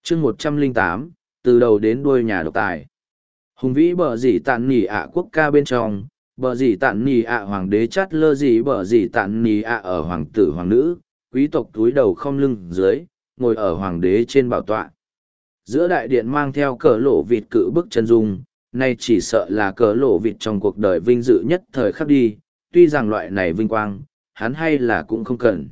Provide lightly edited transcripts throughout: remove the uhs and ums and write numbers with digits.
chương 108, từ đầu đến đuôi nhà độc tài. Hùng vĩ bờ dì tạn nỉ ạ quốc ca bên trong, bờ dì tạn nỉ ạ hoàng đế chát lơ dì bờ dì tạn nỉ ạ ở hoàng tử hoàng nữ, quý tộc túi đầu không lưng dưới, ngồi ở hoàng đế trên bảo tọa. Giữa đại điện mang theo cờ lộ vịt cự bức chân dung, nay chỉ sợ là cờ lộ vịt trong cuộc đời vinh dự nhất thời khắc đi, tuy rằng loại này vinh quang, hắn hay là cũng không cần.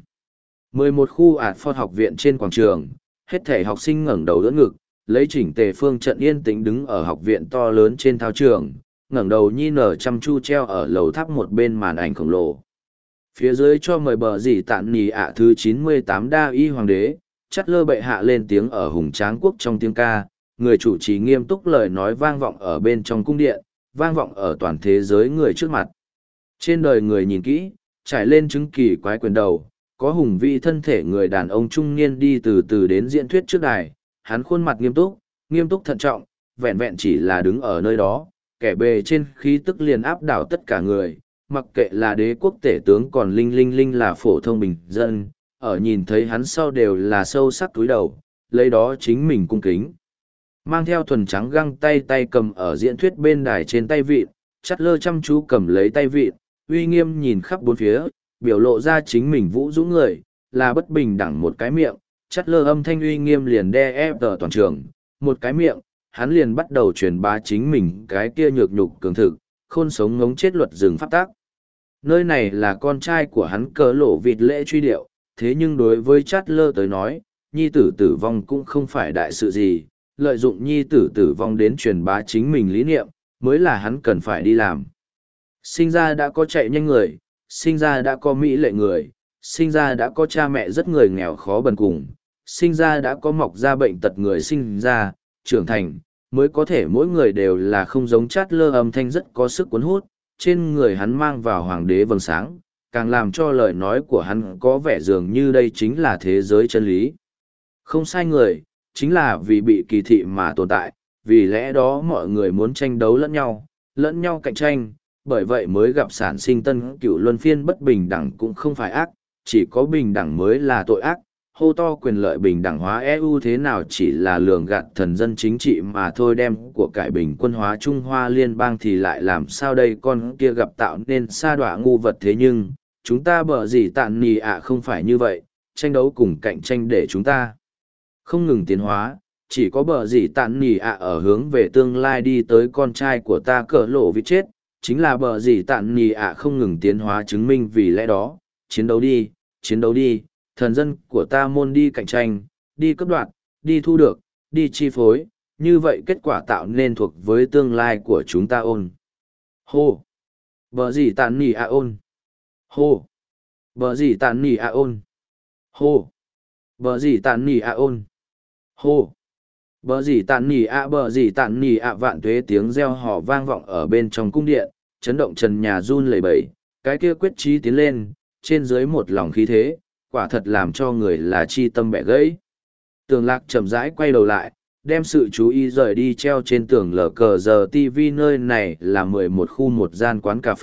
11 khu ạt phó học viện trên quảng trường, hết thể học sinh ngẩng đầu đỡ ngực, lấy chỉnh tề phương trận yên tĩnh đứng ở học viện to lớn trên thao trường, ngẩng đầu nhi nở chăm chu treo ở lầu tháp một bên màn ảnh khổng lồ. Phía dưới cho mời bờ dì tạn nì ạ thứ 98 đa y hoàng đế, chắt lơ bệ hạ lên tiếng ở hùng tráng quốc trong tiếng ca, người chủ trì nghiêm túc lời nói vang vọng ở bên trong cung điện, vang vọng ở toàn thế giới người trước mặt. Trên đời người nhìn kỹ, trải lên chứng kỳ quái quyền đầu, có hùng vĩ thân thể người đàn ông trung niên đi từ từ đến diễn thuyết trước đài, hắn khuôn mặt nghiêm túc thận trọng, vẹn vẹn chỉ là đứng ở nơi đó, kẻ bề trên khí tức liền áp đảo tất cả người, mặc kệ là đế quốc tể tướng còn linh là phổ thông bình dân, ở nhìn thấy hắn sau đều là sâu sắc túi đầu, lấy đó chính mình cung kính. Mang theo thuần trắng găng tay cầm ở diễn thuyết bên đài trên tay vịn, chắt lơ chăm chú cầm lấy tay vịn, uy nghiêm nhìn khắp bốn phía, biểu lộ ra chính mình vũ dũng người, là bất bình đẳng một cái miệng, chắt lơ âm thanh uy nghiêm liền đe ép tờ toàn trường, một cái miệng, hắn liền bắt đầu truyền bá chính mình cái kia nhược nhục cường thực, khôn sống ngống chết luật rừng pháp tác. Nơi này là con trai của hắn cờ lộ vịt lễ truy điệu, thế nhưng đối với chát lơ tới nói, nhi tử tử vong cũng không phải đại sự gì, lợi dụng nhi tử tử vong đến truyền bá chính mình lý niệm, mới là hắn cần phải đi làm. Sinh ra đã có chạy nhanh người, sinh ra đã có mỹ lệ người, sinh ra đã có cha mẹ rất người nghèo khó bần cùng, sinh ra đã có mọc ra bệnh tật người sinh ra, trưởng thành, mới có thể mỗi người đều là không giống chát lơ âm thanh rất có sức cuốn hút, trên người hắn mang vào hoàng đế vầng sáng, càng làm cho lời nói của hắn có vẻ dường như đây chính là thế giới chân lý. Không sai người, chính là vì bị kỳ thị mà tồn tại, vì lẽ đó mọi người muốn tranh đấu lẫn nhau cạnh tranh, bởi vậy mới gặp sản sinh tân cựu luân phiên bất bình đẳng cũng không phải ác, chỉ có bình đẳng mới là tội ác. Hô to quyền lợi bình đẳng hóa EU thế nào chỉ là lường gạt thần dân chính trị mà thôi, đem của cải bình quân hóa Trung Hoa liên bang thì lại làm sao đây, con kia gặp tạo nên sa đọa ngu vật. Thế nhưng, chúng ta bở gì tạn nì ạ không phải như vậy, tranh đấu cùng cạnh tranh để chúng ta không ngừng tiến hóa, chỉ có bở gì tạn nì ạ ở hướng về tương lai đi tới. Con trai của ta cỡ lộ vì chết, chính là bở gì tạn nì ạ không ngừng tiến hóa chứng minh. Vì lẽ đó, chiến đấu đi, thần dân của ta môn đi cạnh tranh, đi cấp đoạt, đi thu được, đi chi phối, như vậy kết quả tạo nên thuộc với tương lai của chúng ta ôn. Hô! Bở gì tạn nì ạ ôn! Hô! Bở gì tạn nì ạ ôn! Hô! Bở gì tạn nì ạ ôn! Hô! Bở gì tạn nì ạ, bở gì tạn nì ạ. Vạn tuế tiếng reo hò vang vọng ở bên trong cung điện, chấn động trần nhà run lẩy bẩy, cái kia quyết chí tiến lên, trên dưới một lòng khí thế, quả thật làm cho người là chi tâm bẻ gãy. Tường Lạc chậm rãi quay đầu lại, đem sự chú ý rời đi treo trên tường lờ cờ giờ TV. Nơi này là 11 khu một gian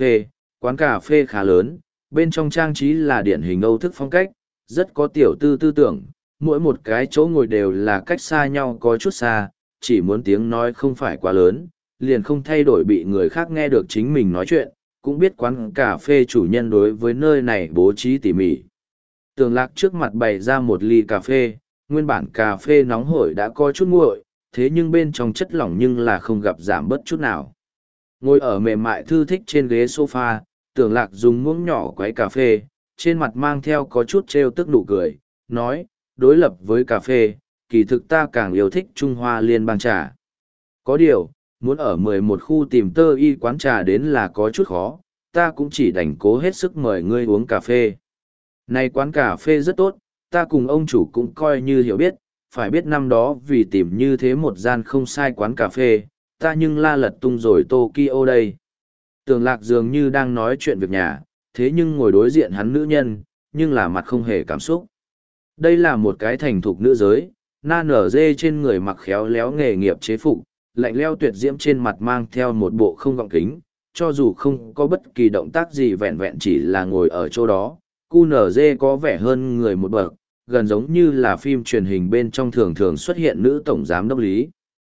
quán cà phê khá lớn, bên trong trang trí là điển hình Âu thức phong cách, rất có tiểu tư tư tưởng, mỗi một cái chỗ ngồi đều là cách xa nhau có chút xa, chỉ muốn tiếng nói không phải quá lớn, liền không thay đổi bị người khác nghe được chính mình nói chuyện, cũng biết quán cà phê chủ nhân đối với nơi này bố trí tỉ mỉ. Tường Lạc trước mặt bày ra một ly cà phê, nguyên bản cà phê nóng hổi đã có chút nguội, thế nhưng bên trong chất lỏng nhưng là không gặp giảm bớt chút nào. Ngồi ở mềm mại thư thích trên ghế sofa, Tường Lạc dùng muỗng nhỏ quấy cà phê, trên mặt mang theo có chút trêu tức nụ cười, nói, đối lập với cà phê, kỳ thực ta càng yêu thích Trung Hoa liên bang trà. Có điều, muốn ở 11 khu tìm tơ y quán trà đến là có chút khó, ta cũng chỉ đành cố hết sức mời ngươi uống cà phê. Này quán cà phê rất tốt, ta cùng ông chủ cũng coi như hiểu biết, phải biết năm đó vì tìm như thế một gian không sai quán cà phê, ta nhưng la lật tung rồi Tokyo đây. Tường Lạc dường như đang nói chuyện việc nhà, thế nhưng ngồi đối diện hắn nữ nhân, nhưng là mặt không hề cảm xúc. Đây là một cái thành thục nữ giới, na nở dê trên người mặc khéo léo nghề nghiệp chế phục, lạnh leo tuyệt diễm trên mặt mang theo một bộ không gọng kính, cho dù không có bất kỳ động tác gì vẹn vẹn chỉ là ngồi ở chỗ đó, QNZ có vẻ hơn người một bậc, gần giống như là phim truyền hình bên trong thường thường xuất hiện nữ tổng giám đốc Lý.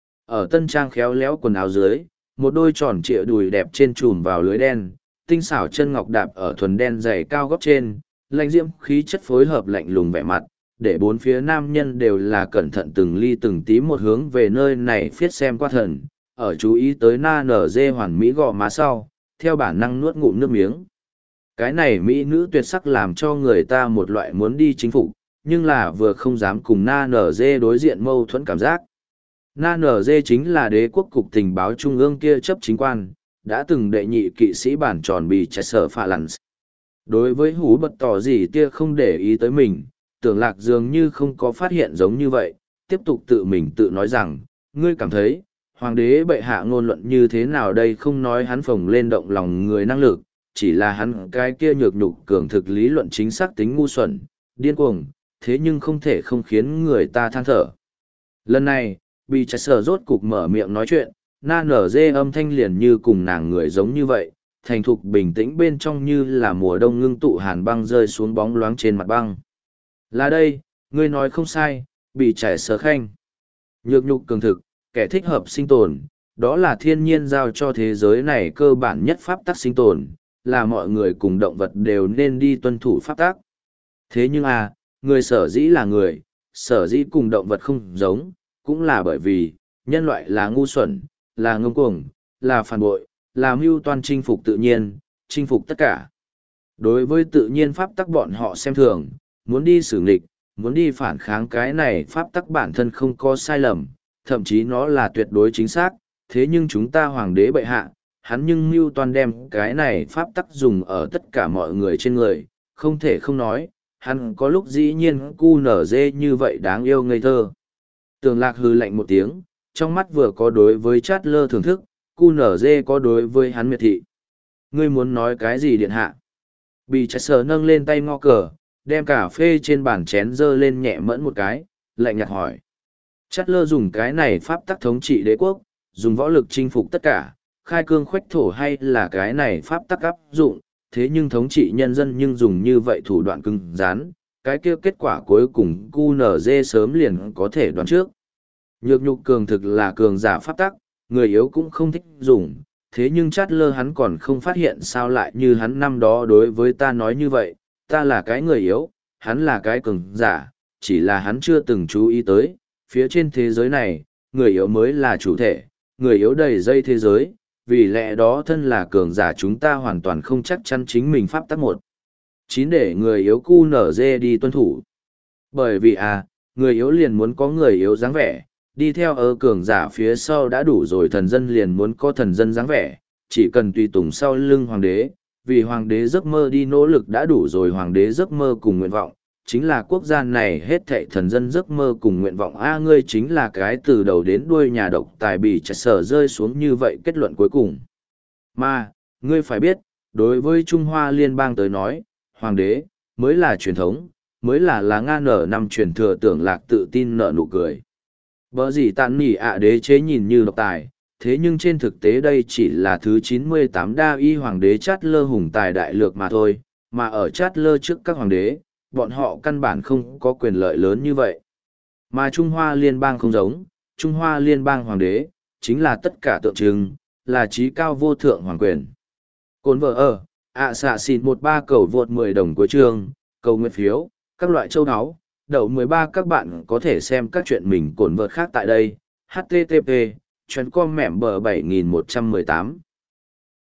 Ở tân trang khéo léo quần áo dưới, một đôi tròn trịa đùi đẹp trên trùm vào lưới đen, tinh xảo chân ngọc đạp ở thuần đen dày cao gót trên, lãnh diễm khí chất phối hợp lạnh lùng vẻ mặt, để bốn phía nam nhân đều là cẩn thận từng ly từng tí một hướng về nơi này phiết xem qua thần, ở chú ý tới na nở dê hoàn mỹ gò má sau, theo bản năng nuốt ngụm nước miếng. Cái này mỹ nữ tuyệt sắc làm cho người ta một loại muốn đi chính phục, nhưng là vừa không dám cùng na nở dê đối diện mâu thuẫn cảm giác. Na nở dê chính là đế quốc cục tình báo trung ương kia chấp chính quan, đã từng đệ nhị kỵ sĩ bản tròn bị chạy sở pha lặn. Đối với hú bật tỏ gì tia không để ý tới mình, tưởng lạc dường như không có phát hiện giống như vậy, tiếp tục tự mình tự nói rằng, ngươi cảm thấy, hoàng đế bệ hạ ngôn luận như thế nào đây, không nói hắn phồng lên động lòng người năng lực, chỉ là hắn cái kia nhược nhục cường thực lý luận chính xác tính ngu xuẩn, điên cuồng, thế nhưng không thể không khiến người ta than thở. Lần này, bị chạy sở rốt cục mở miệng nói chuyện, na nở dê âm thanh liền như cùng nàng người giống như vậy, thành thục bình tĩnh bên trong như là mùa đông ngưng tụ hàn băng rơi xuống bóng loáng trên mặt băng. Là đây, ngươi nói không sai, bị chạy sở khanh. Nhược nhục cường thực, kẻ thích hợp sinh tồn, đó là thiên nhiên giao cho thế giới này cơ bản nhất pháp tắc sinh tồn, là mọi người cùng động vật đều nên đi tuân thủ pháp tắc. Thế nhưng người sở dĩ là người, sở dĩ cùng động vật không giống, cũng là bởi vì, nhân loại là ngu xuẩn, là ngông cuồng, là phản bội, là mưu toan chinh phục tự nhiên, chinh phục tất cả. Đối với tự nhiên pháp tắc bọn họ xem thường, muốn đi xử nghịch, muốn đi phản kháng cái này pháp tắc bản thân không có sai lầm, thậm chí nó là tuyệt đối chính xác, thế nhưng chúng ta hoàng đế bệ hạ, hắn nhưng mưu toan đem cái này pháp tắc dùng ở tất cả mọi người trên người, không thể không nói, hắn có lúc dĩ nhiên cu nở dê như vậy đáng yêu ngây thơ. Tường lạc hư lạnh một tiếng, trong mắt vừa có đối với chát lơ thưởng thức, cu nở dê có đối với hắn miệt thị. Ngươi muốn nói cái gì điện hạ? Bị chạy sở nâng lên tay ngõ cờ, đem cà phê trên bàn chén dơ lên nhẹ mẫn một cái, lạnh nhạt hỏi. Chát lơ dùng cái này pháp tắc thống trị đế quốc, dùng võ lực chinh phục tất cả, khai cương khoách thổ hay là cái này pháp tắc áp dụng, thế nhưng thống trị nhân dân nhưng dùng như vậy thủ đoạn cứng rắn, cái kia kết quả cuối cùng QNZ sớm liền có thể đoán trước. Nhược nhục cường thực là cường giả pháp tắc, người yếu cũng không thích dùng, thế nhưng chát lơ hắn còn không phát hiện sao lại như hắn năm đó đối với ta nói như vậy, ta là cái người yếu, hắn là cái cường giả, chỉ là hắn chưa từng chú ý tới, phía trên thế giới này, người yếu mới là chủ thể, người yếu đầy dây thế giới, vì lẽ đó thân là cường giả chúng ta hoàn toàn không chắc chắn chính mình pháp tắc một. Chín để người yếu cu nở dê đi tuân thủ. Bởi vì người yếu liền muốn có người yếu dáng vẻ, đi theo cường giả phía sau đã đủ rồi, thần dân liền muốn có thần dân dáng vẻ, chỉ cần tùy tùng sau lưng hoàng đế, vì hoàng đế giấc mơ đi nỗ lực đã đủ rồi, hoàng đế giấc mơ cùng nguyện vọng, chính là quốc gia này hết thảy thần dân giấc mơ cùng nguyện vọng. Ngươi chính là cái từ đầu đến đuôi nhà độc tài bị chạy sở rơi xuống như vậy kết luận cuối cùng. Mà, ngươi phải biết, đối với Trung Hoa Liên bang tới nói, hoàng đế, mới là truyền thống, mới là ngang nở năm truyền thừa. Tưởng lạc tự tin nở nụ cười. Bở gì tàn nỉ đế chế nhìn như độc tài, thế nhưng trên thực tế đây chỉ là thứ 98 đa y hoàng đế chát lơ hùng tài đại lược mà thôi, mà ở chát lơ trước các hoàng đế, bọn họ căn bản không có quyền lợi lớn như vậy. Mà Trung Hoa Liên bang không giống, Trung Hoa Liên bang hoàng đế, chính là tất cả tượng trưng, là trí cao vô thượng hoàng quyền. Cồn vợ xạ xịn 13 cầu vượt 10 đồng cuối chương, cầu nguyện phiếu, các loại châu áo, đậu 13 các bạn có thể xem các chuyện mình cồn vợt khác tại đây, http://com mẻm bờ 7118.